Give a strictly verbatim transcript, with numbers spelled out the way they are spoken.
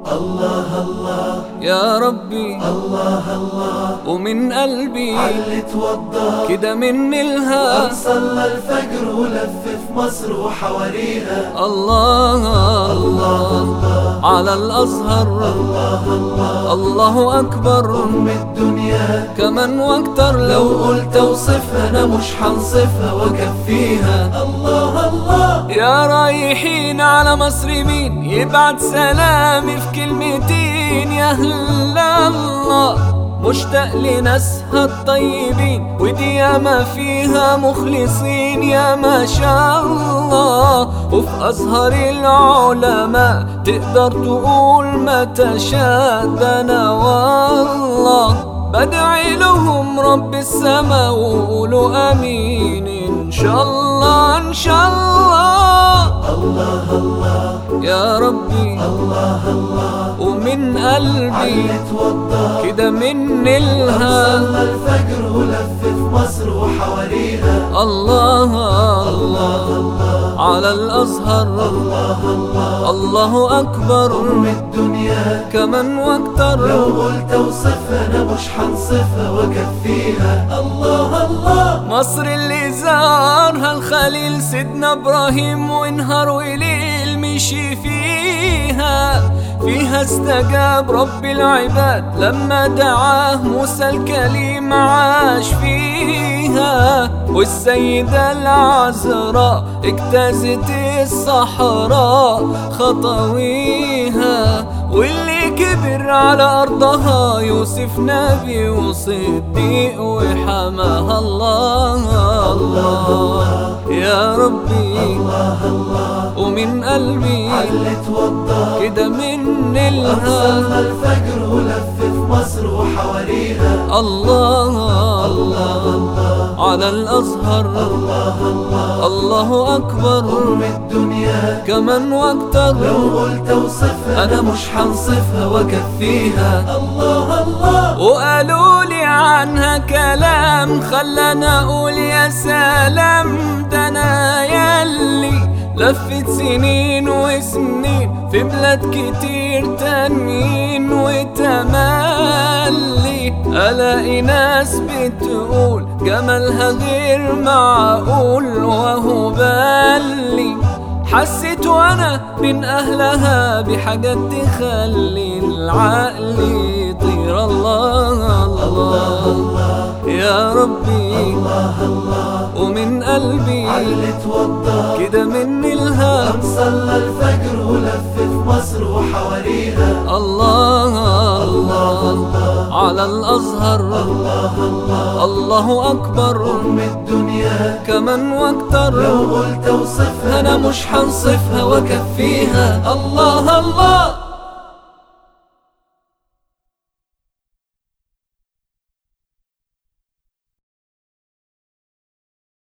الله الله يا ربي الله الله ومن قلبي علي توضى كده من الها صلى الفجر ولف في مصر وحواريها الله الله على الأزهر الله الله الله أكبر أم الدنيا كمان واكتر لو قلت اوصفها انا مش هنصفها واكفيها الله الله يا رايحين على مصر مين يبعت سلامي في كلمتين يا أهل الله مشتاق لناسها الطيبين ودي ياما فيها مخلصين يا ما شاء الله وفي أزهر العلماء تقدر تقول ما تشاء ده أنا والله بدعي لهم رب السما وقولوا امين ان شاء الله ان شاء الله الله الله يا ربي الله الله ومن قلبي علي توضى كده من الها صلى الفجر ولف في مصر وحواريها الله الله الله على الأزهر الله الله الله أكبر أم الدنيا كمان واكتر لو قلت اوصفها انا مش هنصفها واكفيها الله الله مصر اللي زارها الخليل سيدنا إبراهيم ونهار وليل مشي فيها فيها استجاب رب العباد لما دعاه موسى الكليم عاش فيها والسيدة العذراء اجتازت الصحراء خطويها واللي كبر على أرضها يوسف نبي وصديق وحماها الله الله يا ربي الله الله ومن قلبي علي توضى كده من الها صلى الفجر ولف في مصر وحواريها الله الله على الأزهر الله الله الله أكبر أم الدنيا كمان واكتر لو قلت اوصفها انا مش هنصفها واكفيها الله الله وقالوا لي عنها كلام خلانا اقول يا سلام ده انا ياللي لفت سنين وسنين في بلاد كتير تانيين وتملي الاقي ناس بتقول جمالها غير معقول وهو بالي حسيت وانا من اهلها بحاجات تخلي العقل يطير الله الله يا ربي الله الله ومن قلبي علي توضى كده من الها صلى الفجر ولف في مصر وحواريها الله الله على الأزهر الله الله الله أكبر أم الدنيا كمان واكتر لو قلت اوصفها أنا مش هنصفها واكفيها الله الله